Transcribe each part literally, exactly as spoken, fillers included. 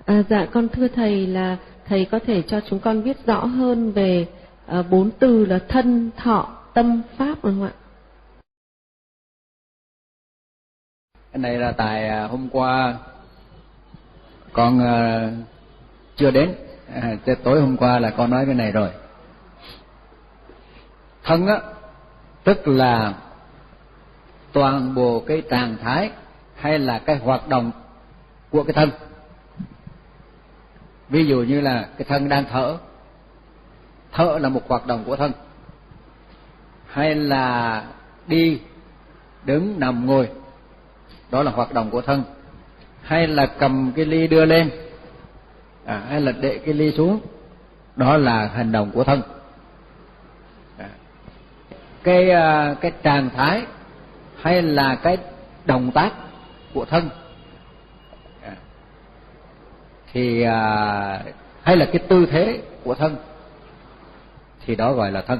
À, dạ con thưa thầy là thầy có thể cho chúng con biết rõ hơn về à, bốn từ là thân, thọ, tâm, pháp được không ạ? Cái này là tại à, hôm qua con à, chưa đến, à, tối hôm qua là con nói cái này rồi. Thân á, tức là toàn bộ cái trạng thái hay là cái hoạt động của cái thân. Ví dụ như là cái thân đang thở, thở là một hoạt động của thân. Hay là đi, đứng, nằm, ngồi, đó là hoạt động của thân. Hay là cầm cái ly đưa lên, à, hay là để cái ly xuống, đó là hành động của thân. À, cái cái trạng thái hay là cái động tác của thân, à, thì à, hay là cái tư thế của thân, thì đó gọi là thân.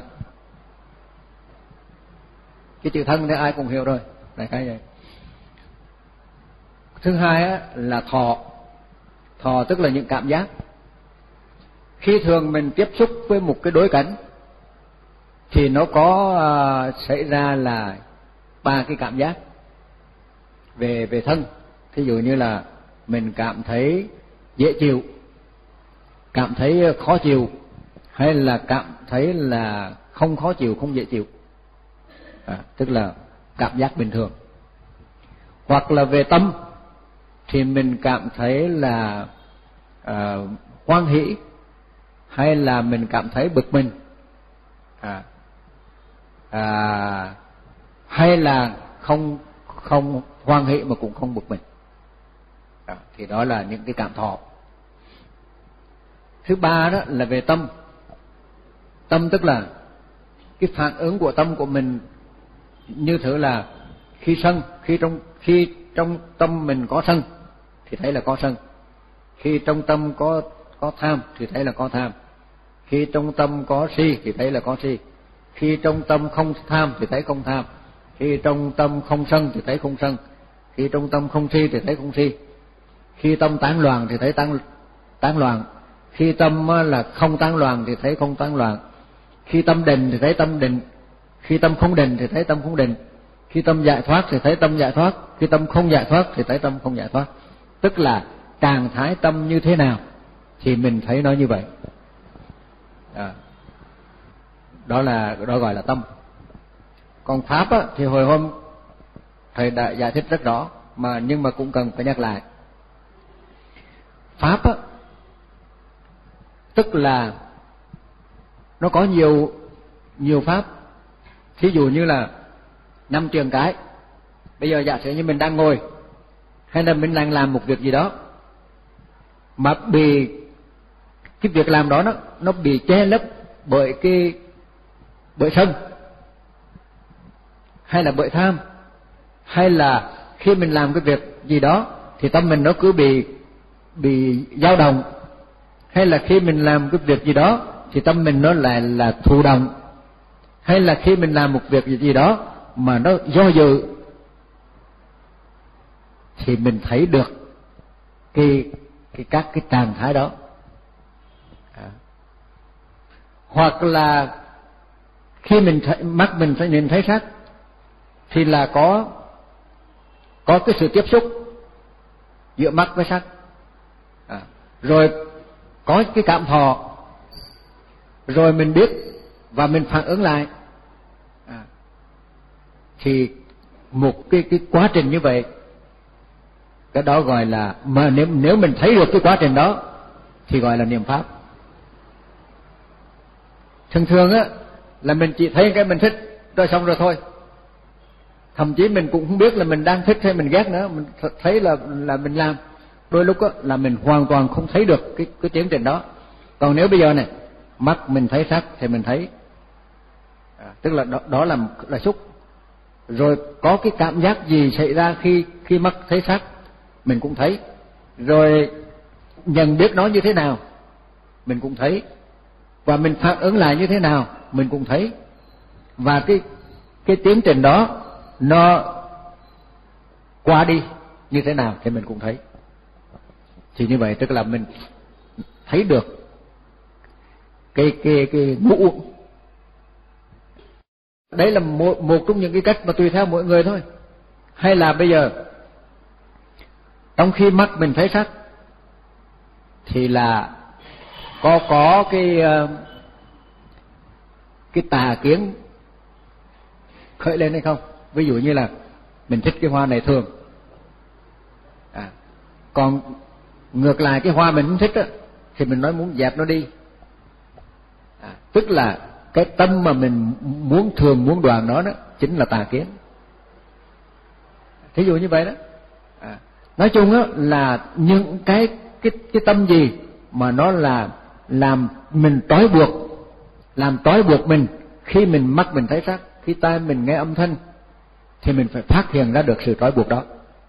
Cái chữ thân thì ai cũng hiểu rồi, đại khái vậy. Thứ hai á, là thọ. Thọ tức là những cảm giác. Khi thường mình tiếp xúc với một cái đối cảnh thì nó có uh, xảy ra là ba cái cảm giác về về thân. Thí dụ như là mình cảm thấy dễ chịu, cảm thấy khó chịu, hay là cảm thấy là không khó chịu, không dễ chịu, à, tức là cảm giác bình thường. Hoặc là về tâm thì mình cảm thấy là à, hoan hỷ, hay là mình cảm thấy bực mình, à, à, hay là không không hoan hỷ mà cũng không bực mình, à, thì đó là những cái cảm thọ. Thứ ba đó là về tâm. Tâm tức là cái phản ứng của tâm của mình, như thử là khi sân, khi trong khi trong tâm mình có sân thì thấy là có sân, khi trong tâm có có tham thì thấy là có tham, khi trong tâm có si thì thấy là có si, khi trong tâm không tham thì thấy không tham, khi trong tâm không sân thì thấy không sân, khi trong tâm không si thì thấy không si, khi tâm tán loạn thì thấy tán tán loạn, khi tâm là không tán loạn thì thấy không tán loạn, khi tâm định thì thấy tâm định, khi tâm không định thì thấy tâm không định, khi tâm giải thoát thì thấy tâm giải thoát, khi tâm không giải thoát thì thấy tâm không giải thoát. Tức là trạng thái tâm như thế nào thì mình thấy nó như vậy, à, đó là đó gọi là tâm. Còn pháp á, thì hồi hôm thầy đã giải thích rất rõ, mà nhưng mà cũng cần phải nhắc lại. Pháp á, tức là nó có nhiều nhiều pháp. Thí dụ như là năm trường cái. Bây giờ giả sử như mình đang ngồi, hay là mình đang làm một việc gì đó mà bị cái việc làm đó nó nó bị che lấp bởi cái bởi sân, hay là bởi tham, hay là khi mình làm cái việc gì đó thì tâm mình nó cứ bị bị dao động, hay là khi mình làm cái việc gì đó thì tâm mình nó lại là thụ động, hay là khi mình làm một việc gì đó mà nó do dự, thì mình thấy được cái cái các cái trạng thái đó. À. Hoặc là khi mình thấy, mắt mình phải nhìn thấy sắc thì là có có cái sự tiếp xúc giữa mắt với sắc, à, rồi có cái cảm thọ, rồi mình biết và mình phản ứng lại, à, thì một cái cái quá trình như vậy, cái đó gọi là, mà nếu nếu mình thấy được cái quá trình đó thì gọi là niệm pháp. Thường thường á là mình chỉ thấy cái mình thích rồi xong rồi thôi, thậm chí mình cũng không biết là mình đang thích hay mình ghét nữa, mình thấy là là mình làm. Đôi lúc á là mình hoàn toàn không thấy được cái cái tiến trình đó. Còn nếu bây giờ này, mắt mình thấy sắc thì mình thấy, à, tức là đó, đó là là xúc. Rồi có cái cảm giác gì xảy ra khi khi mắt thấy sắc mình cũng thấy, rồi nhận biết nó như thế nào mình cũng thấy, và mình phản ứng lại như thế nào mình cũng thấy, và cái cái tiến trình đó nó qua đi như thế nào thì mình cũng thấy. Thì như vậy tức là mình thấy được cái cái cái ngũ. Đấy là một, một trong những cái cách mà tùy theo mỗi người thôi. Hay là bây giờ trong khi mắt mình thấy sắc thì là có có cái cái tà kiến khởi lên hay không? Ví dụ như là mình thích cái hoa này thường, à, còn ngược lại cái hoa mình không thích á, thì mình nói muốn dẹp nó đi. À, tức là cái tâm mà mình muốn thường muốn đoàn đó đó chính là tà kiến. Thí dụ như vậy đó. À, nói chung á là những cái cái cái tâm gì mà nó là làm mình trói buộc, làm trói buộc mình khi mình mắt mình thấy sắc, khi tai mình nghe âm thanh, thì mình phải phát hiện ra được sự trói buộc đó.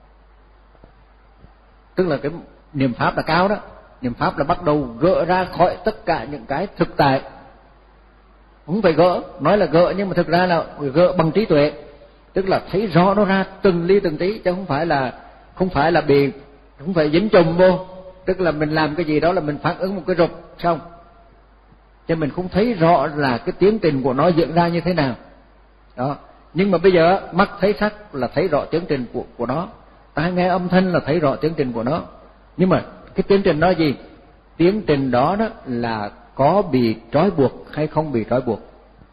Tức là cái niệm pháp là cao đó, niệm pháp là bắt đầu gỡ ra khỏi tất cả những cái thực tại. Không phải gỡ, nói là gỡ nhưng mà thực ra là gỡ bằng trí tuệ, tức là thấy rõ nó ra từng ly từng tí, chứ không phải là không phải là bị không phải dính chùm vô, tức là mình làm cái gì đó là mình phản ứng một cái rụp xong, chứ mình không thấy rõ là cái tiến trình của nó diễn ra như thế nào đó. Nhưng mà bây giờ mắt thấy sắc là thấy rõ tiến trình của của nó, tai nghe âm thanh là thấy rõ tiến trình của nó. Nhưng mà cái tiến trình đó gì? Tiến trình đó đó là có bị trói buộc hay không bị trói buộc.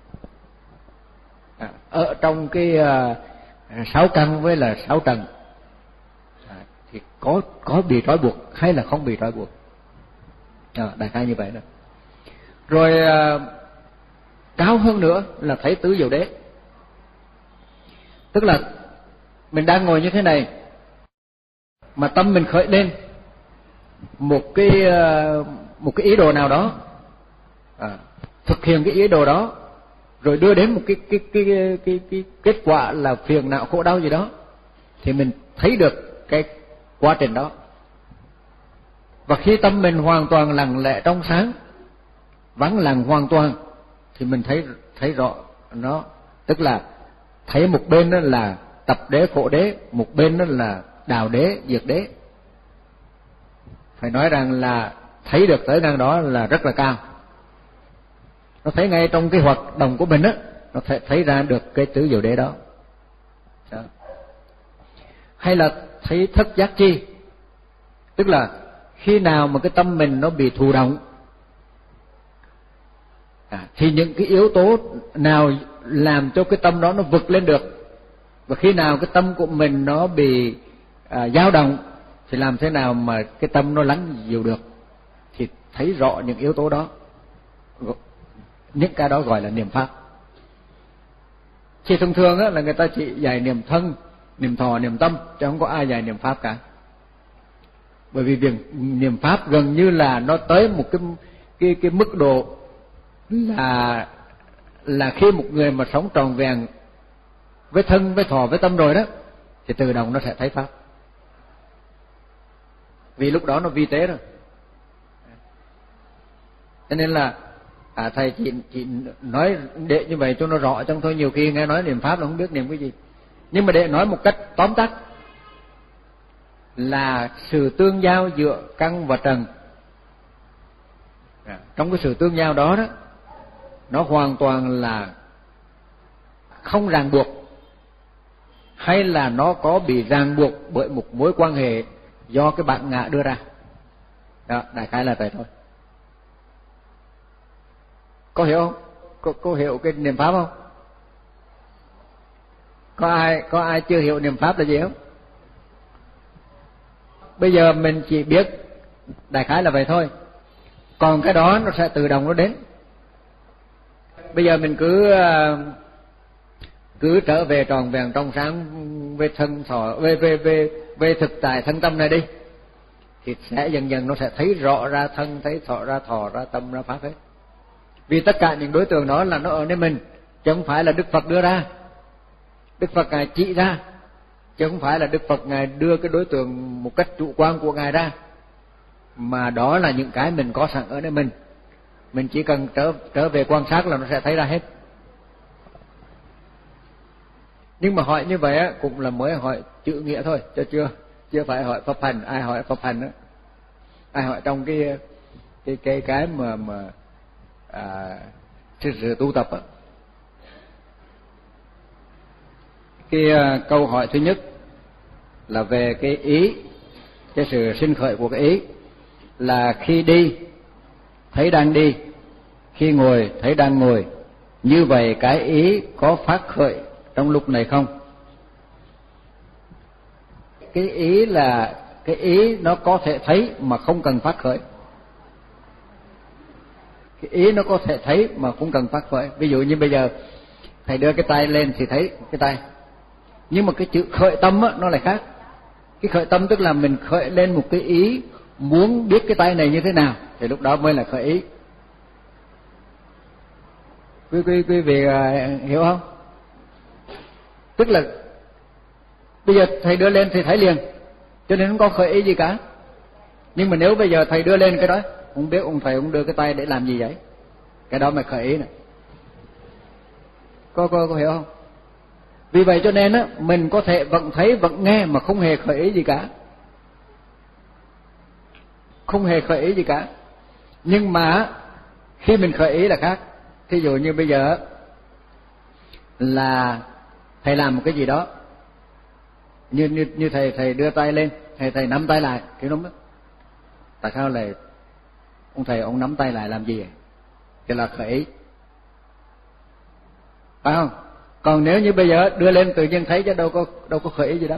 À, ở trong cái uh, sáu căn với là sáu trần, à, thì có có bị trói buộc hay là không bị trói buộc. À, đại khái như vậy đó. Rồi uh, cao hơn nữa là thấy tứ diệu đế. Tức là mình đang ngồi như thế này mà tâm mình khởi lên một cái uh, một cái ý đồ nào đó, à, thực hiện cái ý đồ đó rồi đưa đến một cái cái cái cái cái, cái kết quả là phiền não khổ đau gì đó, thì mình thấy được cái quá trình đó. Và khi tâm mình hoàn toàn lặng lẽ trong sáng, vắng lặng hoàn toàn, thì mình thấy thấy rõ nó, tức là thấy một bên đó là tập đế khổ đế, một bên đó là đào đế diệt đế. Phải nói rằng là thấy được tới năng đó là rất là cao. Nó thấy ngay trong cái hoạt động của mình á, nó thấy, thấy ra được cái tứ diệu đế đó. đó. Hay là thấy thất giác chi, tức là khi nào mà cái tâm mình nó bị thụ động, à, thì những cái yếu tố nào làm cho cái tâm đó nó vực lên được, và khi nào cái tâm của mình nó bị à, dao động, thì làm thế nào mà cái tâm nó lắng dịu được, thì thấy rõ những yếu tố đó. Những cái đó gọi là niệm pháp. Chỉ thông thường á, là người ta chỉ dạy niệm thân, niệm thọ, niệm tâm, chứ không có ai dạy niệm pháp cả. Bởi vì việc niệm pháp gần như là nó tới một cái cái cái mức độ là là khi một người mà sống tròn vẹn với thân, với thọ, với tâm rồi đó, thì tự động nó sẽ thấy pháp. Vì lúc đó nó vi tế rồi. Cho nên là à, thầy chị, chị nói để như vậy cho nó rõ, trong thôi nhiều khi nghe nói niệm pháp là không biết niệm cái gì. Nhưng mà để nói một cách tóm tắt là sự tương giao giữa căn và trần. À, trong cái sự tương giao đó đó, nó hoàn toàn là không ràng buộc, hay là nó có bị ràng buộc bởi một mối quan hệ do cái bản ngã đưa ra. Đó, đại khái là vậy thôi. Có hiểu không? Có, có hiểu cái niệm pháp không? Có ai có ai chưa hiểu niệm pháp là gì không? Bây giờ mình chỉ biết đại khái là vậy thôi, còn cái đó nó sẽ tự động nó đến. Bây giờ mình cứ cứ trở về tròn vẹn trong sáng về thân thọ, về về về về thực tại thân tâm này đi, thì sẽ dần dần nó sẽ thấy rõ ra thân, thấy thọ ra thọ, ra tâm, ra pháp hết. Vì tất cả những đối tượng đó là nó ở nơi mình, chứ không phải là Đức Phật đưa ra. Đức Phật Ngài chỉ ra, chứ không phải là Đức Phật Ngài đưa cái đối tượng một cách chủ quan của Ngài ra, mà đó là những cái mình có sẵn ở nơi mình. Mình chỉ cần trở trở về quan sát là nó sẽ thấy ra hết. Nhưng mà hỏi như vậy á, cũng là mới hỏi chữ nghĩa thôi, chứ chưa chưa phải hỏi pháp hành. Ai hỏi pháp hành đó ai hỏi trong cái cái cái cái mà mà à, sự, sự tu tập á, cái uh, câu hỏi thứ nhất là về cái ý, cái sự sinh khởi của cái ý, là khi đi thấy đang đi, khi ngồi thấy đang ngồi, như vậy cái ý có phát khởi trong lúc này không? Cái ý là cái ý nó có thể thấy mà không cần phát khởi. Cái ý nó có thể thấy mà không cần phát khởi. Ví dụ như bây giờ thầy đưa cái tay lên thì thấy cái tay, nhưng mà cái chữ khởi tâm á, nó lại khác. Cái khởi tâm tức là mình khởi lên một cái ý muốn biết cái tay này như thế nào, thì lúc đó mới là khởi ý. Quý quý quý vị uh, hiểu không? Tức là bây giờ thầy đưa lên thì thấy liền, cho nên không có khởi ý gì cả. Nhưng mà nếu bây giờ thầy đưa lên cái đó, không biết ông thầy ông đưa cái tay để làm gì vậy, cái đó mới khởi ý này. Có có có hiểu không? Vì vậy cho nên á, mình có thể vẫn thấy vẫn nghe mà không hề khởi ý gì cả, không hề khởi ý gì cả. Nhưng mà khi mình khởi ý là khác. Thí dụ như bây giờ là thầy làm một cái gì đó, như như như thầy thầy đưa tay lên, thầy thầy nắm tay lại, cái đúng đó. Tại sao lại ông thầy ông nắm tay lại làm gì vậy? Thì là khởi ý, phải không? Còn nếu như bây giờ đưa lên tự nhiên thấy chứ đâu có đâu có khởi ý gì đâu.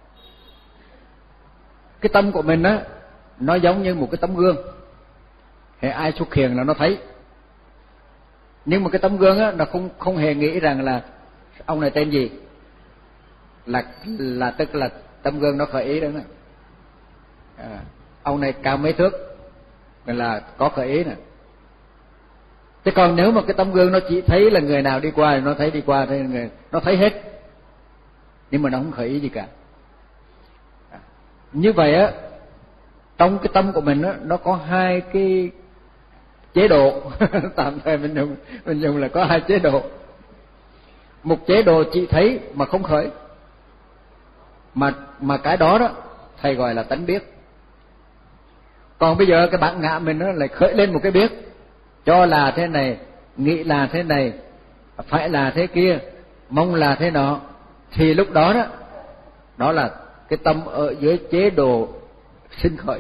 Cái tâm của mình á, nó giống như một cái tấm gương, hệ ai xuất hiện là nó thấy. Nhưng mà cái tấm gương á, nó không không hề nghĩ rằng là ông này tên gì, là là tức là tấm gương nó khởi ý đó nè. À, ông này cao mấy thước là có khởi ý nè. Thế còn nếu mà cái tấm gương nó chỉ thấy là người nào đi qua thì nó thấy đi qua, thấy người nó thấy hết, nhưng mà nó không khởi ý gì cả. À, như vậy á, trong cái tâm của mình á, nó có hai cái chế độ tạm thời mình dùng mình dùng là có hai chế độ. Một chế độ chỉ thấy mà không khởi, mà mà cái đó đó thầy gọi là tánh biết. Còn bây giờ cái bản ngã mình nó lại khởi lên một cái biết, cho là thế này, nghĩ là thế này, phải là thế kia, mong là thế nọ, thì lúc đó đó, đó là cái tâm ở dưới chế độ sinh khởi.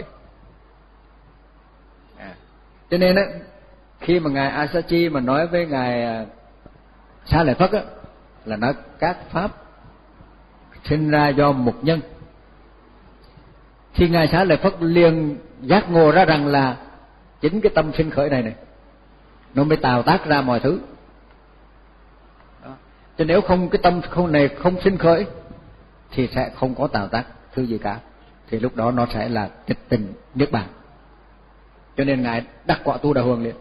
À, cho nên á, khi mà ngài Asachi mà nói với ngài Xá Lợi Phất á, là nói các pháp sinh ra do một nhân, thì ngài Xá Lợi Phất liền giác ngộ ra rằng là chính cái tâm sinh khởi này này nó mới tạo tác ra mọi thứ. Đó. Chứ nếu không cái tâm không này không sinh khởi thì sẽ không có tạo tác thứ gì cả, thì lúc đó nó sẽ là tịch tình niết bàn. Cho nên ngài đắc quả Tu Đà Hoàng liền.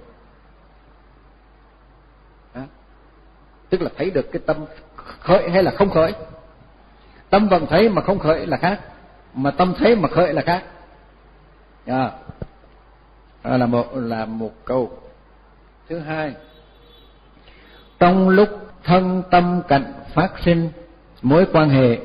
Đó. Tức là thấy được cái tâm khởi hay là không khởi. Tâm vẫn thấy mà không khởi là khác, mà tâm thấy mà khởi là khác. Đó. Đó là một là một câu. Thứ hai, trong lúc thân tâm cạnh phát sinh mối quan hệ,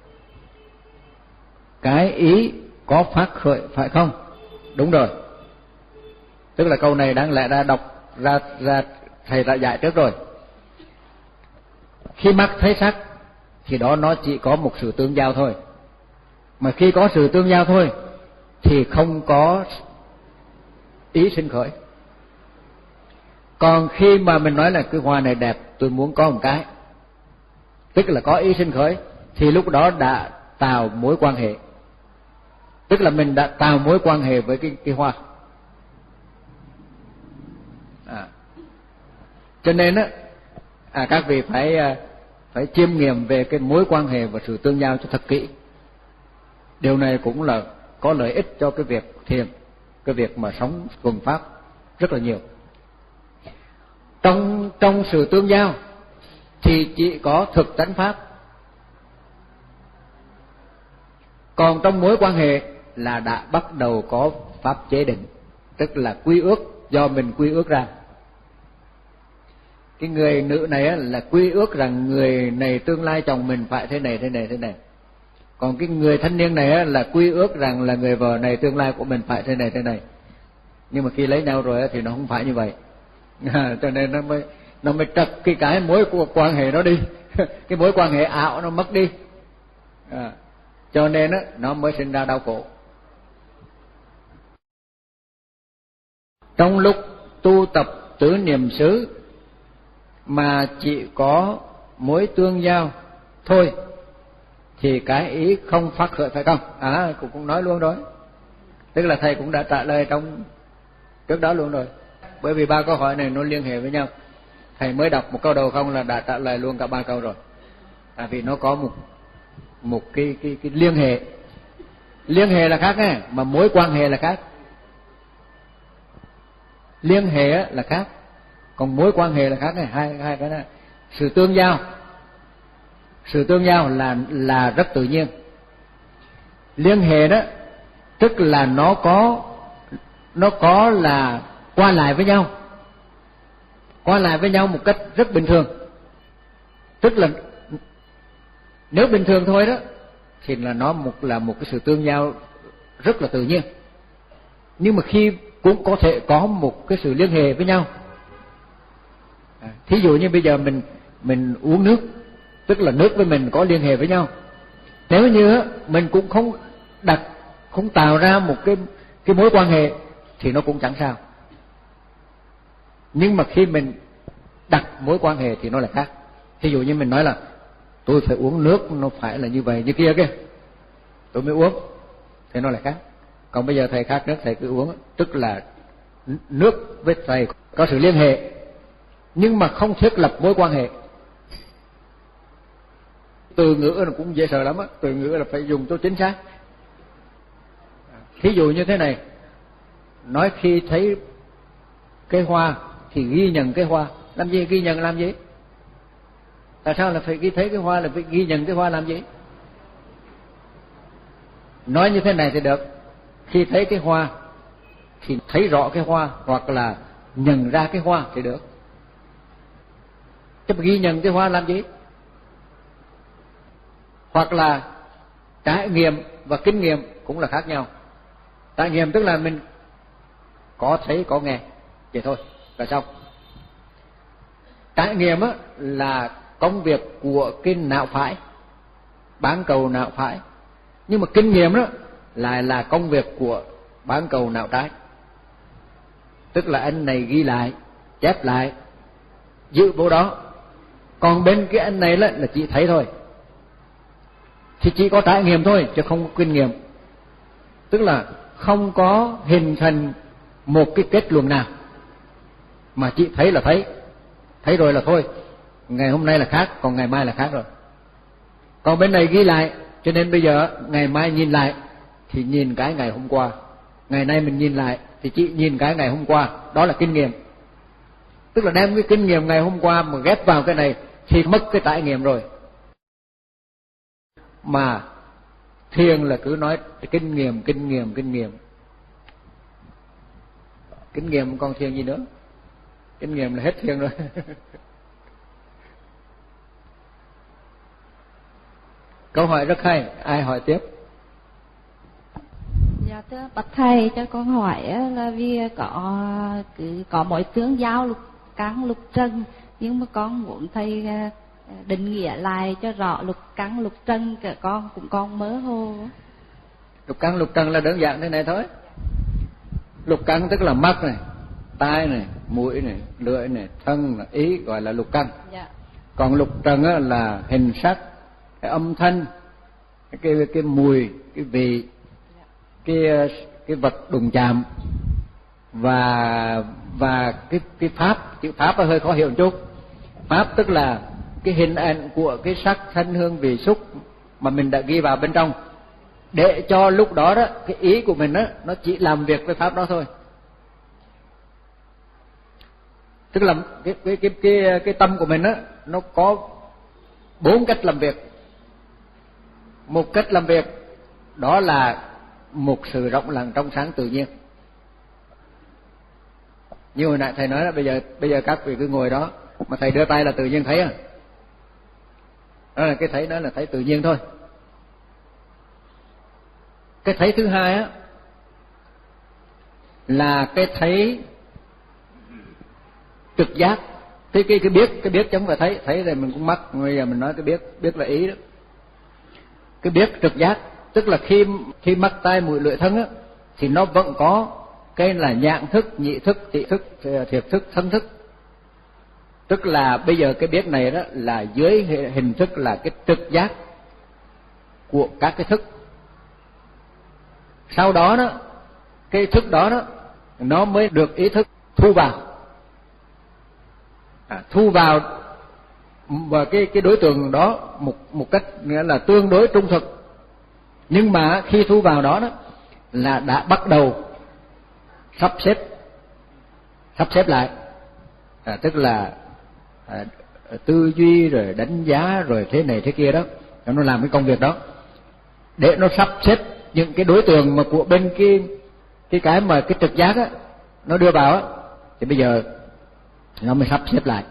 cái ý có phát khởi phải không? Đúng rồi. Tức là câu này đáng lẽ ra đọc ra ra thầy đã dạy trước rồi. Khi mắt thấy sắc thì đó nó chỉ có một sự tương giao thôi. Mà khi có sự tương giao thôi thì không có ý sinh khởi. Còn khi mà mình nói là cái hoa này đẹp, tôi muốn có một cái, tức là có ý sinh khởi, thì lúc đó đã tạo mối quan hệ. Tức là mình đã tạo mối quan hệ với cái, cái hoa. À. Cho nên á, à, các vị phải phải chiêm nghiệm về cái mối quan hệ và sự tương giao cho thật kỹ. Điều này cũng là có lợi ích cho cái việc thiền, cái việc mà sống thuần pháp rất là nhiều. Trong trong sự tương giao thì chỉ có thực tánh pháp. Còn trong mối quan hệ là đã bắt đầu có pháp chế định, tức là quy ước do mình quy ước ra. Cái người nữ này là quy ước rằng người này tương lai chồng mình phải thế này thế này thế này. Còn cái người thanh niên này á, là quy ước rằng là người vợ này tương lai của mình phải thế này thế này, nhưng mà khi lấy nhau rồi á, thì nó không phải như vậy. À, cho nên nó mới nó mới trật cái cái mối quan hệ nó đi. Cái mối quan hệ ảo nó mất đi. À, cho nên á, nó mới sinh ra đau khổ. Trong lúc tu tập tứ niệm xứ mà chỉ có mối tương giao thôi thì cái ý không phát khởi, phải không? À, cũng cũng nói luôn rồi. Tức là thầy cũng đã trả lời trong trước đó luôn rồi. Bởi vì ba câu hỏi này nó liên hệ với nhau. Thầy mới đọc một câu đầu không là đã trả lời luôn cả ba câu rồi. Tại vì nó có một một cái cái cái liên hệ. Liên hệ là khác nghe, mà mối quan hệ là khác. Liên hệ là khác, còn mối quan hệ là khác này, hai hai cái này. Sự tương giao, sự tương giao là là rất tự nhiên. Liên hệ đó tức là nó có nó có là qua lại với nhau, qua lại với nhau một cách rất bình thường. Tức là nếu bình thường thôi đó thì là nó một là một cái sự tương giao rất là tự nhiên. Nhưng mà khi cũng có thể có một cái sự liên hệ với nhau. À, thí dụ như bây giờ mình mình uống nước, tức là nước với mình có liên hệ với nhau. Nếu như mình cũng không đặt, không tạo ra một cái cái mối quan hệ thì nó cũng chẳng sao. Nhưng mà khi mình đặt mối quan hệ thì nó là khác. Thí dụ như mình nói là tôi phải uống nước, nó phải là như vậy như kia kia, tôi mới uống, thì nó là khác. Còn bây giờ thầy khát nước thầy cứ uống, tức là nước với thầy có sự liên hệ nhưng mà không thiết lập mối quan hệ. Từ ngữ nó cũng dễ sợ lắm á, từ ngữ là phải dùng cho chính xác. Thí dụ như thế này, nói khi thấy cái hoa thì ghi nhận cái hoa. Làm gì ghi nhận làm gì? Tại sao là phải ghi thấy cái hoa là phải ghi nhận cái hoa làm gì? Nói như thế này thì được, khi thấy cái hoa thì thấy rõ cái hoa hoặc là nhận ra cái hoa thì được. Chứ mà ghi nhận cái hoa làm gì? Hoặc là trải nghiệm và kinh nghiệm cũng là khác nhau. Trải nghiệm tức là mình có thấy có nghe vậy thôi là xong. Trải nghiệm á là công việc của cái não phải, bán cầu não phải. Nhưng mà kinh nghiệm đó lại là công việc của bán cầu não trái. Tức là anh này ghi lại, chép lại, giữ vô đó. Còn bên cái anh này là chỉ thấy thôi, thì chỉ có trải nghiệm thôi chứ không có kinh nghiệm. Tức là không có hình thành một cái kết luận nào, mà chỉ thấy là thấy, thấy rồi là thôi. Ngày hôm nay là khác, còn ngày mai là khác rồi. Còn bên này ghi lại, cho nên bây giờ ngày mai nhìn lại thì nhìn cái ngày hôm qua, ngày nay mình nhìn lại thì chỉ nhìn cái ngày hôm qua. Đó là kinh nghiệm. Tức là đem cái kinh nghiệm ngày hôm qua mà ghép vào cái này thì mất cái trải nghiệm rồi. Mà thiền là cứ nói kinh nghiệm, kinh nghiệm, kinh nghiệm. Kinh nghiệm còn thiền gì nữa? Kinh nghiệm là hết thiền rồi. Câu hỏi rất hay, ai hỏi tiếp? Dạ thưa bạch thầy, cho con hỏi là vì có cứ có mỗi tướng giao lục căn lục trần, nhưng mà con muốn thầy định nghĩa lại cho rõ lục căn lục trần, cả con cũng còn mơ hồ. Lục căn lục trần là đơn giản thế này thôi. Lục căn tức là mắt này, tai này, mũi này, lưỡi này, thân là ý, gọi là lục căn. Dạ. Còn lục trần á, là hình sắc, cái âm thanh, cái cái, cái mùi, cái vị, dạ. cái cái vật đụng chạm và và cái cái pháp. Chữ pháp hơi khó hiểu một chút. Pháp tức là cái hình ảnh của cái sắc thanh hương vị xúc mà mình đã ghi vào bên trong, để cho lúc đó đó cái ý của mình đó nó chỉ làm việc với pháp đó thôi. Tức là cái cái cái cái cái tâm của mình đó nó có bốn cách làm việc. Một cách làm việc đó là một sự rộng lặng trong sáng tự nhiên. Như hồi nãy thầy nói là bây giờ bây giờ các vị cứ ngồi đó mà thầy đưa tay là tự nhiên thấy à. Đó là cái thấy đó là thấy tự nhiên thôi. Cái thấy thứ hai á là cái thấy trực giác, cái cái cái biết, cái biết chẳng phải thấy, thấy rồi mình cũng mắc, bây giờ mình nói cái biết, biết là ý đó. Cái biết trực giác tức là khi khi mắt tai mũi lưỡi thân á thì nó vẫn có cái là nhãn thức, nhị thức, tị thức, thiệt thức, thân thức. Tức là bây giờ cái biết này đó là dưới hình thức là cái trực giác của các cái thức. Sau đó đó cái thức đó đó nó mới được ý thức thu vào, à, thu vào và cái cái đối tượng đó một một cách nghĩa là tương đối trung thực. Nhưng mà khi thu vào đó đó là đã bắt đầu sắp xếp sắp xếp lại, à, tức là à, tư duy rồi đánh giá rồi thế này thế kia đó, nó làm cái công việc đó để nó sắp xếp những cái đối tượng mà của bên cái cái cái mà cái trực giác á nó đưa vào á, thì bây giờ nó mới sắp xếp lại.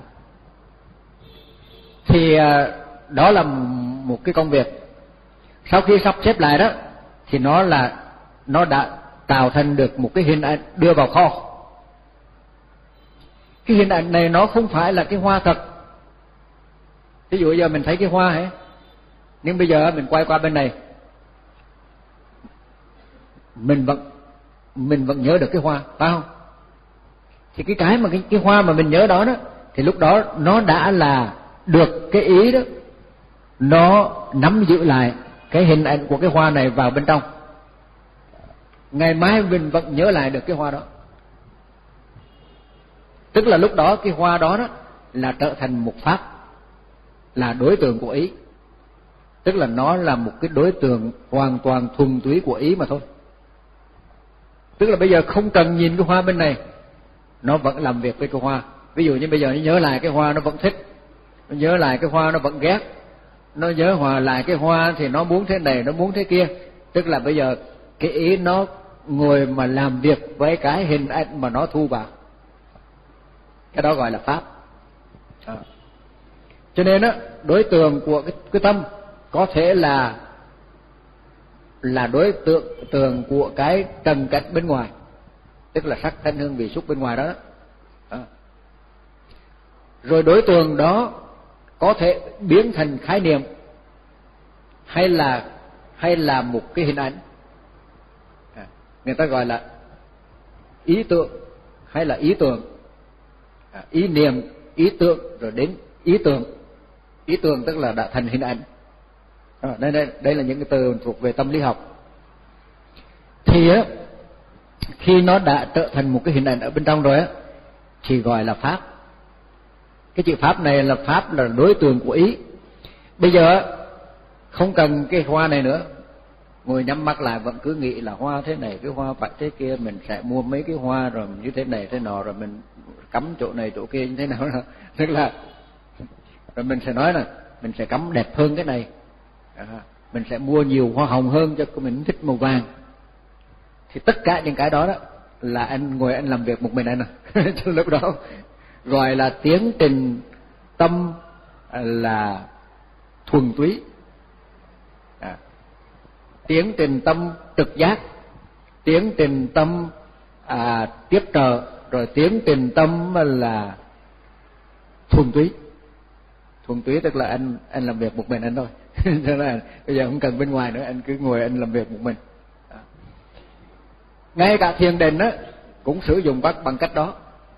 Thì à, đó là một cái công việc. Sau khi sắp xếp lại đó thì nó là nó đã tạo thành được một cái hình ảnh đưa vào kho. Cái hình ảnh này nó không phải là cái hoa thật. Ví dụ giờ mình thấy cái hoa ấy, nhưng bây giờ mình quay qua bên này, mình vẫn mình vẫn nhớ được cái hoa, phải không? Thì cái cái mà cái, cái hoa mà mình nhớ đó đó, thì lúc đó nó đã là được cái ý đó, nó nắm giữ lại cái hình ảnh của cái hoa này vào bên trong. Ngày mai mình vẫn nhớ lại được cái hoa đó. Tức là lúc đó cái hoa đó đó là trở thành một pháp, là đối tượng của ý. Tức là nó là một cái đối tượng hoàn toàn thuần túy của ý mà thôi. Tức là bây giờ không cần nhìn cái hoa bên này, nó vẫn làm việc với cái hoa. Ví dụ như bây giờ nó nhớ lại cái hoa nó vẫn thích, nó nhớ lại cái hoa nó vẫn ghét, nó nhớ hòa lại cái hoa thì nó muốn thế này, nó muốn thế kia. Tức là bây giờ cái ý nó ngồi mà làm việc với cái hình ảnh mà nó thu vào. Cái đó gọi là pháp. À. Cho nên á, đối tượng của cái, cái tâm có thể là là đối tượng tượng của cái trần cảnh bên ngoài, tức là sắc thanh hương vị xúc bên ngoài đó, đó. À. Rồi đối tượng đó có thể biến thành khái niệm hay là hay là một cái hình ảnh. À, người ta gọi là ý tượng hay là ý tưởng, à, ý niệm, ý tượng rồi đến ý tưởng. Ý tưởng tức là đã thành hình ảnh. À, đây, đây, đây là những cái từ thuộc về tâm lý học. Thì á, khi nó đã trở thành một cái hình ảnh ở bên trong rồi á, thì gọi là pháp. Cái chữ pháp này là pháp là đối tượng của ý. Bây giờ không cần cái hoa này nữa, ngồi nhắm mắt lại vẫn cứ nghĩ là hoa thế này, cái hoa phải thế kia, mình sẽ mua mấy cái hoa rồi như thế này thế nọ, rồi mình cắm chỗ này chỗ kia như thế nào đó. Tức là rồi mình sẽ nói là mình sẽ cắm đẹp hơn cái này, à, mình sẽ mua nhiều hoa hồng hơn cho mình thích màu vàng. Thì tất cả những cái đó đó là anh ngồi anh làm việc một mình anh à. Lúc đó gọi là tiến trình tâm là thuần túy, à, tiến trình tâm trực giác, tiến trình tâm à, tiếp trợ, rồi tiến trình tâm là thuần túy. Thuần túy tức là anh anh làm việc một mình anh thôi. Cho nên bây giờ không cần bên ngoài nữa, anh cứ ngồi anh làm việc một mình. À. Ngay cả thiền định á cũng sử dụng bằng bằng cách đó.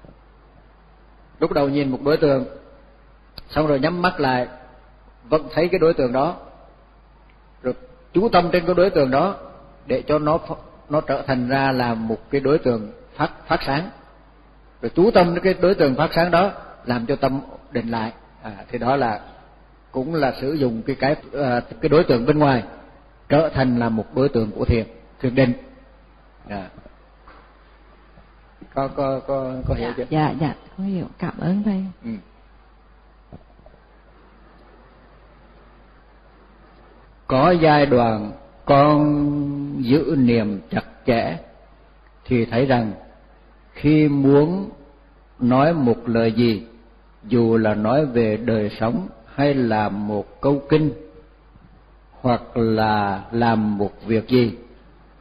Lúc đầu nhìn một đối tượng, xong rồi nhắm mắt lại vẫn thấy cái đối tượng đó, rồi chú tâm trên cái đối tượng đó để cho nó nó trở thành ra là một cái đối tượng phát phát sáng, rồi chú tâm đến cái đối tượng phát sáng đó làm cho tâm định lại. À, thì đó là cũng là sử dụng cái cái à, cái đối tượng bên ngoài trở thành là một đối tượng của thiền thiền định. À. có có có có hiểu chưa? Dạ dạ có hiểu, cảm ơn thầy. Ừ. Có giai đoạn con giữ niệm chặt chẽ thì thấy rằng khi muốn nói một lời gì, dù là nói về đời sống hay là một câu kinh hoặc là làm một việc gì,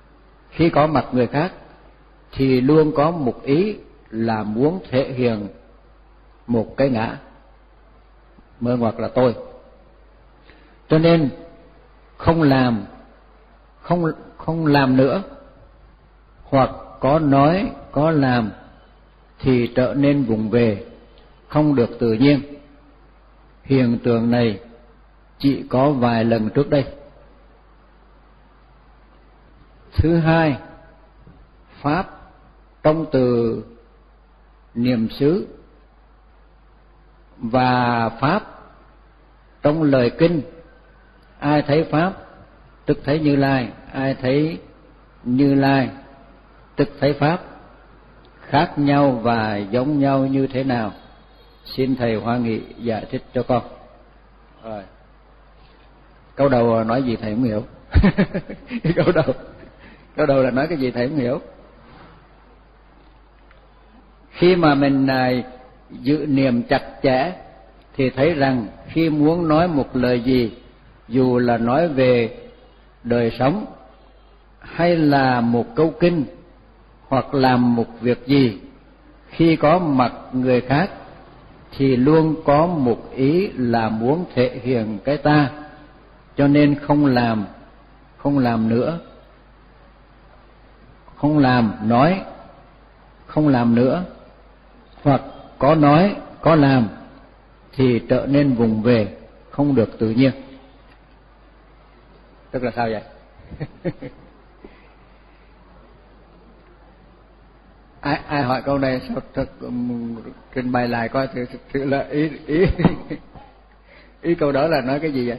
khi có mặt người khác thì luôn có một ý là muốn thể hiện một cái ngã, mơ ngoặc là tôi. Cho nên không làm, không không làm nữa, hoặc có nói có làm thì trở nên vụng về, không được tự nhiên. Hiện tượng này chỉ có vài lần trước đây. Thứ hai, pháp trong từ niệm xứ và pháp trong lời kinh. Ai thấy pháp tức thấy Như Lai, ai thấy Như Lai tức thấy pháp. Khác nhau và giống nhau như thế nào? Xin thầy Hoa Nghị giải thích cho con. Rồi. Câu đầu nói gì thầy không hiểu. câu đầu câu đầu là nói cái gì thầy không hiểu. Khi mà mình dự niệm chặt chẽ thì thấy rằng khi muốn nói một lời gì, dù là nói về đời sống hay là một câu kinh hoặc làm một việc gì, khi có mặt người khác thì luôn có một ý là muốn thể hiện cái ta, cho nên không làm, không làm nữa, không làm, nói, không làm nữa, hoặc có nói, có làm thì trở nên vùng về, không được tự nhiên. Tức là sao vậy? ai ai hỏi câu này sao thật, um, trình bày lại coi thử, thử là ý ý ý câu đó là nói cái gì vậy?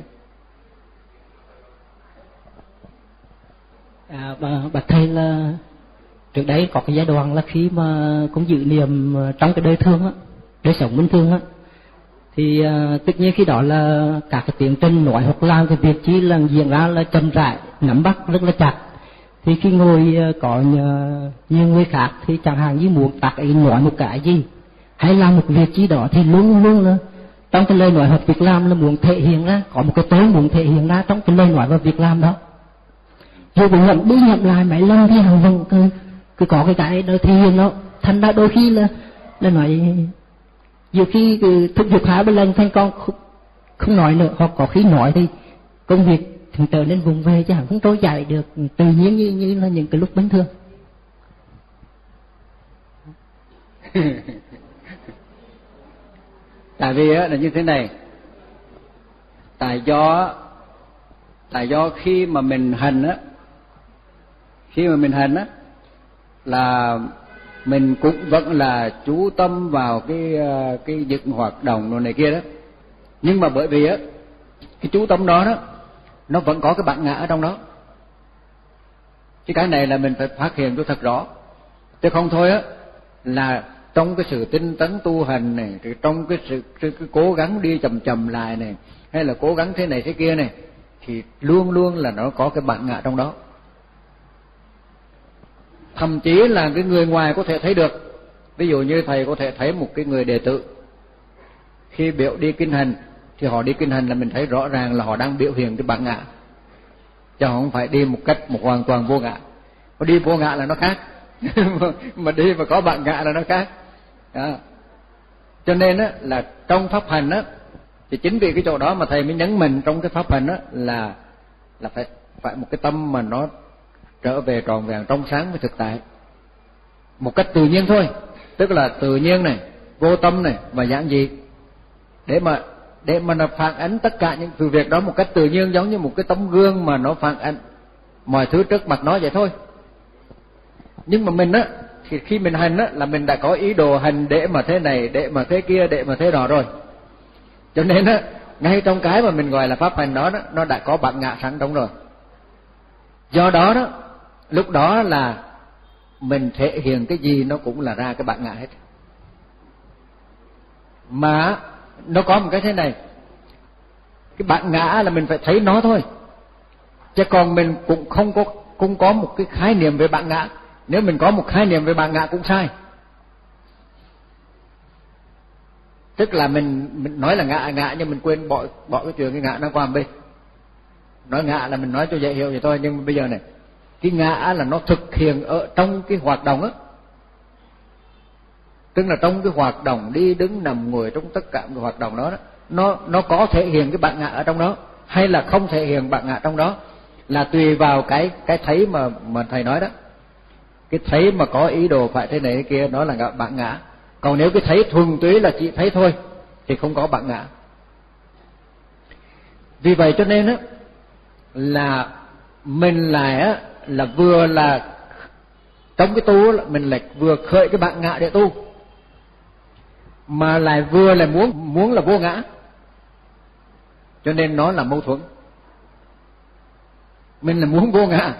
À, bà, bà thầy là trước đấy có cái giai đoạn là khi mà cũng dự niệm trong cái đời thường á, đời sống bình thường á, thì uh, tất nhiên khi đó là cả cái tiến trình nói hoặc làm cái việc chi là diễn ra là chậm rãi, nắm bắt rất là chặt. Thì khi ngồi uh, có uh, nhiều người khác thì chẳng hạn như muốn tác ý nói một cái gì hay làm một việc chi đó thì luôn luôn là trong cái lời nói hoặc việc làm là muốn thể hiện ra, có một cái tối muốn thể hiện ra trong cái lời nói và việc làm đó. Dù cũng nhận đi nhận lại mấy lần thì hàng vẫn cứ, cứ có cái cái đó thể hiện nó. Thành ra đôi khi là là nói nhiều khi thúc giục hai ba lần thành con không, không nói nữa, hoặc có khi nói thì công việc thì trở nên vùng về chứ hẳn không trôi chảy được tự nhiên như như là những cái lúc bình thường. Tại vì á là như thế này, tại do tại do khi mà mình hành á, khi mà mình hành á là mình cũng vẫn là chú tâm vào cái cái những hoạt động đồ này kia đó, nhưng mà bởi vì á cái chú tâm đó đó nó vẫn có cái bản ngã ở trong đó. Chứ cái này là mình phải phát hiện cho thật rõ, chứ không thôi á là trong cái sự tinh tấn tu hành này, trong cái sự cái, cái cố gắng đi chậm chậm lại này, hay là cố gắng thế này thế kia này, thì luôn luôn là nó có cái bản ngã trong đó. Thậm chí là cái người ngoài có thể thấy được. Ví dụ như thầy có thể thấy một cái người đệ tử khi biểu đi kinh hành thì họ đi kinh hành là mình thấy rõ ràng là họ đang biểu hiện cái bản ngã, chứ không phải đi một cách một hoàn toàn vô ngã. Mà đi vô ngã là nó khác, mà đi mà có bản ngã là nó khác. Đó. Cho nên á là trong pháp hành á thì chính vì cái chỗ đó mà thầy mới nhấn mình trong cái pháp hành á là là phải phải một cái tâm mà nó trở về tròn vẹn trong sáng với thực tại một cách tự nhiên thôi, tức là tự nhiên này, vô tâm này và giản dị, để mà để mà nó phản ánh tất cả những sự việc đó một cách tự nhiên, giống như một cái tấm gương mà nó phản ánh mọi thứ trước mặt nó vậy thôi. Nhưng mà mình á thì khi mình hành á là mình đã có ý đồ hành để mà thế này, để mà thế kia, để mà thế đó rồi. Cho nên á ngay trong cái mà mình gọi là pháp hành đó, đó nó đã có bản ngã sẵn trong rồi. Do đó đó lúc đó là mình thể hiện cái gì nó cũng là ra cái bản ngã hết. Mà nó có một cái thế này, cái bản ngã là mình phải thấy nó thôi, chứ còn mình cũng không có không có một cái khái niệm về bản ngã. Nếu mình có một khái niệm về bản ngã cũng sai. Tức là mình mình nói là ngã ngã nhưng mình quên bỏ bỏ cái chuyện cái ngã nó qua một bên. Nói ngã là mình nói cho dễ hiểu vậy thôi, nhưng mà bây giờ này Cái ngã là nó thực hiện ở trong cái hoạt động á, tức là trong cái hoạt động đi đứng nằm ngồi, trong tất cả cái hoạt động đó, đó nó nó có thể hiện cái bản ngã ở trong đó hay là không thể hiện bản ngã trong đó, là tùy vào cái cái thấy mà mà thầy nói đó. Cái thấy mà có ý đồ phải thế này thế kia đó là bản ngã. Còn nếu cái thấy thuần túy là chỉ thấy thôi thì không có bản ngã. Vì vậy cho nên á là mình lại á là vừa là trong cái tu là mình lại vừa khởi cái bản ngã để tu, mà lại vừa là muốn muốn là vô ngã, cho nên nó là mâu thuẫn. Mình là muốn vô ngã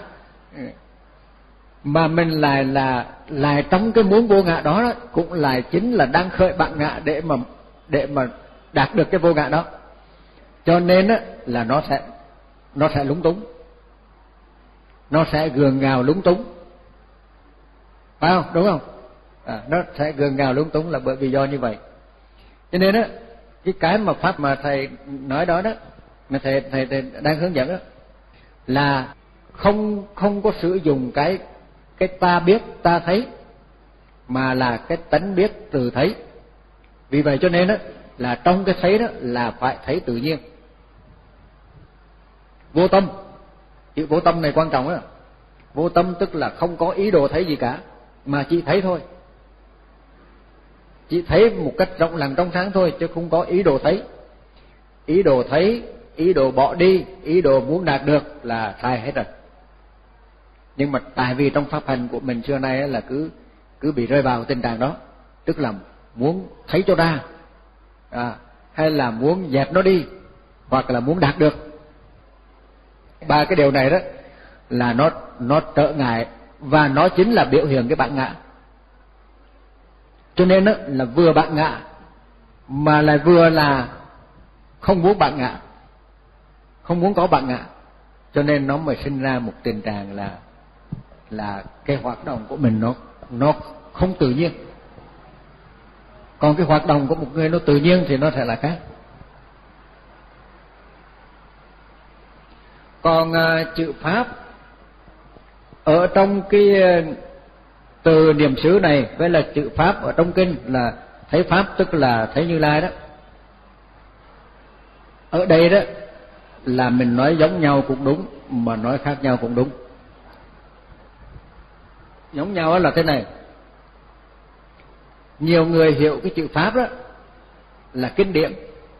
mà mình lại là lại trong cái muốn vô ngã đó, đó cũng lại chính là đang khởi bản ngã để mà để mà đạt được cái vô ngã đó, cho nên á là nó sẽ nó sẽ lúng túng, nó sẽ gượng gạo lúng túng, phải không? Đúng không? À, nó sẽ gượng gạo lúng túng là bởi vì do như vậy. Cho nên á cái cái mà pháp mà thầy nói đó đó, mà thầy thầy, thầy đang hướng dẫn đó là không không có sử dụng cái cái ta biết ta thấy, mà là cái tánh biết từ thấy. Vì vậy cho nên đó là trong cái thấy đó là phải thấy tự nhiên, vô tâm. Chữ vô tâm này quan trọng đó. Vô tâm tức là không có ý đồ thấy gì cả, mà chỉ thấy thôi, chỉ thấy một cách rộng lặng trong sáng thôi, chứ không có ý đồ thấy. Ý đồ thấy, ý đồ bỏ đi, ý đồ muốn đạt được là sai hết rồi. Nhưng mà tại vì trong pháp hành của mình xưa nay là cứ cứ bị rơi vào tình trạng đó, tức là muốn thấy cho ra, à, hay là muốn dẹp nó đi, hoặc là muốn đạt được. Ba cái điều này đó là nó nó trở ngại, và nó chính là biểu hiện cái bản ngã. Cho nên đó là vừa bản ngã mà lại vừa là không muốn bản ngã, không muốn có bản ngã, cho nên nó mới sinh ra một tình trạng là là cái hoạt động của mình nó nó không tự nhiên. Còn cái hoạt động của một người nó tự nhiên thì nó sẽ là khác. Còn uh, chữ pháp ở trong cái từ niệm xứ này với là chữ pháp ở trong kinh là thấy pháp, tức là thấy Như Lai đó. Ở đây đó là mình nói giống nhau cũng đúng, mà nói khác nhau cũng đúng. Giống nhau là thế này: nhiều người hiểu cái chữ pháp đó là kinh điển,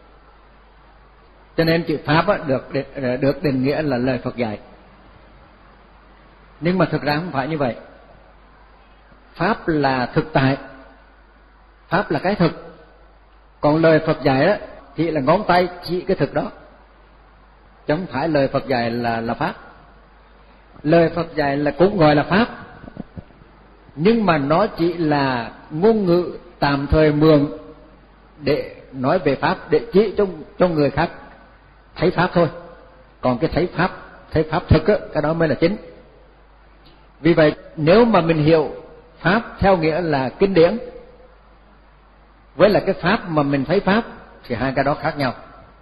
cho nên chữ pháp đó được được định nghĩa là lời Phật dạy. Nhưng mà thực ra không phải như vậy. Pháp là thực tại, pháp là cái thực, còn lời Phật dạy đó chỉ là ngón tay chỉ cái thực đó, chứ không phải lời Phật dạy là là pháp. Lời Phật dạy là cũng gọi là pháp, nhưng mà nó chỉ là ngôn ngữ tạm thời mượn để nói về pháp, để chỉ cho cho người khác thấy pháp thôi. Còn cái thấy pháp, thấy pháp thực á, cái đó mới là chính. Vì vậy nếu mà mình hiểu pháp theo nghĩa là kinh điển với là cái pháp mà mình thấy pháp thì hai cái đó khác nhau.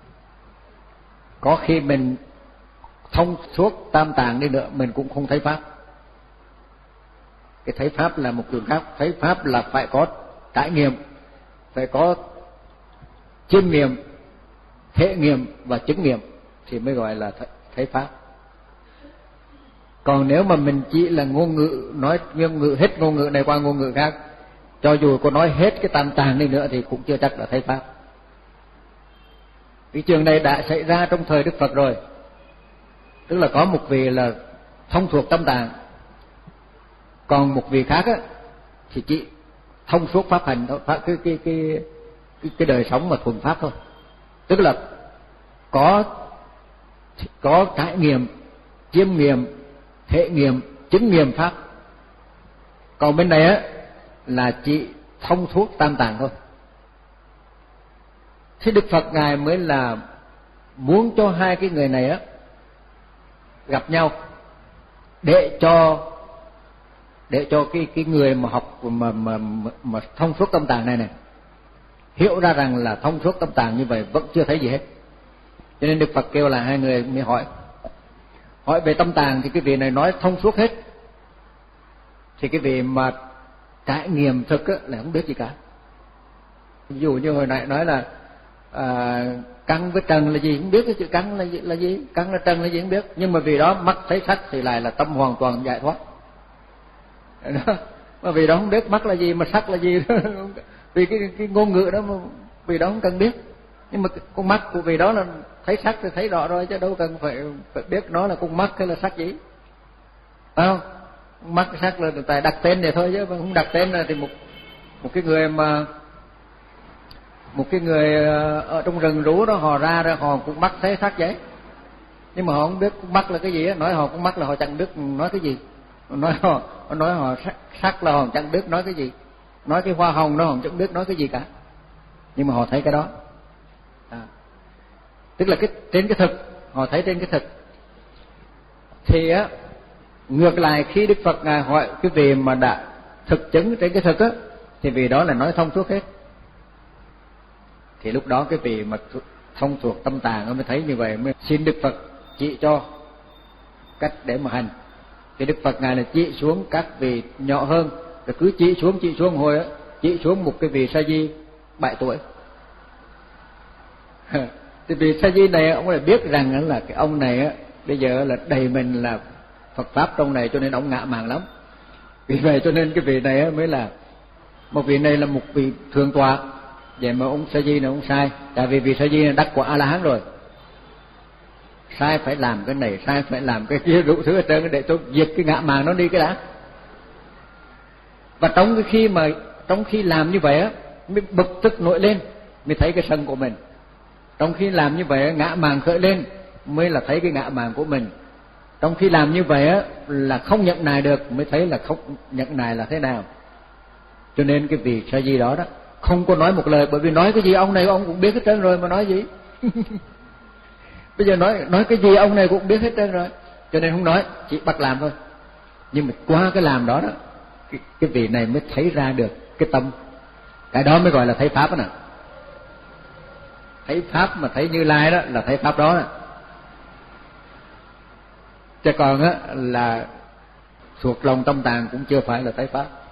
Có khi mình thông suốt tam tạng đi nữa mình cũng không thấy pháp. Cái thấy pháp là một chuyện khác. Thấy pháp là phải có trải nghiệm, phải có chiêm nghiệm, thể nghiệm và chứng nghiệm thì mới gọi là thấy pháp. Còn nếu mà mình chỉ là ngôn ngữ, nói ngôn ngữ hết ngôn ngữ này qua ngôn ngữ khác, cho dù có nói hết cái tam tạng đi nữa thì cũng chưa chắc là thấy pháp. Cái trường này đã xảy ra trong thời Đức Phật rồi. Tức là có một vị là thông thuộc tam tạng, còn một vị khác á thì chỉ thông suốt pháp hành thôi, cái cái cái cái cái đời sống mà thuần pháp thôi. Tức là có có trải nghiệm, chiêm nghiệm, thể nghiệm, chứng nghiệm pháp. Còn bên này á là chỉ thông suốt tam tạng thôi. Thế Đức Phật ngài mới là muốn cho hai cái người này á gặp nhau để cho để cho cái cái người mà học mà mà mà, mà thông suốt tâm tạng này này hiểu ra rằng là thông suốt tâm tạng như vậy vẫn chưa thấy gì hết. Cho nên Đức Phật kêu là hai người mới hỏi: hỏi về tâm tạng thì cái vị này nói thông suốt hết. Thì cái vị mà trải nghiệm thực á, là không biết gì cả. Ví dụ như hồi nãy nói là à, căn với trần là gì, không biết cái chữ căn là gì, là gì, căn là trần là gì không biết. Nhưng mà vì đó mắt thấy sắc thì lại là tâm hoàn toàn giải thoát. Đó. Mà vì đó không biết mắt là gì mà sắc là gì. Vì cái, cái ngôn ngữ đó mà vì đó không cần biết. Nhưng mà con mắt của vì đó là thấy sắc thì thấy rõ rồi, chứ đâu cần phải, phải biết nó là con mắt hay là sắc gì. Phải không? Mắt sắc là tại đặt tên vậy thôi, chứ không đặt tên là thì một một cái người mà một cái người ở trong rừng rú đó, họ ra ra họ cũng mắt thấy sắc vậy, nhưng mà họ không biết con mắt là cái gì á. Nói họ con mắt là họ chẳng biết nói cái gì, nói họ nói họ sắc, sắc là họ chẳng biết nói cái gì, nói cái hoa hồng đó họ chẳng biết nói cái gì cả, nhưng mà họ thấy cái đó. À, tức là cái trên cái thực, họ thấy trên cái thực. Thì á, ngược lại khi Đức Phật ngài hỏi cái vị mà đã thực chứng trên cái thực á, thì vì đó là nói thông suốt hết. Thì lúc đó cái vị mà thông thuộc tâm tạng mới thấy như vậy, mới xin Đức Phật chỉ cho cách để mà hành. Thì Đức Phật ngài là chỉ xuống các vị nhỏ hơn, rồi cứ chỉ xuống chỉ xuống hồi á, chỉ xuống một cái vị sa di bảy tuổi. Thì vị sa di này ông lại biết rằng là cái ông này á bây giờ là đầy mình là Phật pháp trong này, cho nên ông ngạ mạn lắm. Vì vậy cho nên cái vị này mới là một vị này là một vị thượng tọa. Vậy mà ông sa di này ông sai, tại vì vị sa di này đắc quả A La Hán rồi, sai phải làm cái này, sai phải làm cái kia, đủ thứ hết trơn để tôi diệt cái ngạ mạn nó đi cái đã. Và trong cái khi mà trong khi làm như vậy á, mới bực tức nổi lên, mới thấy cái sân của mình. Trong khi làm như vậy á, ngạ mạn khởi lên mới là thấy cái ngạ mạn của mình. Trong khi làm như vậy á là không nhận nài được, mới thấy là không nhận nài là thế nào. Cho nên cái vị sa di đó đó không có nói một lời, bởi vì nói cái gì ông này ông cũng biết hết trơn rồi mà nói gì. Bây giờ nói nói cái gì ông này cũng biết hết trơn rồi, cho nên không nói, chỉ bắt làm thôi. Nhưng mà qua cái làm đó đó, cái, cái vị này mới thấy ra được cái tâm, cái đó mới gọi là thấy pháp đó nè. Thấy pháp mà thấy Như Lai đó là thấy pháp đó nè. Chứ còn á là thuộc lòng tâm tạng cũng chưa phải là thấy pháp.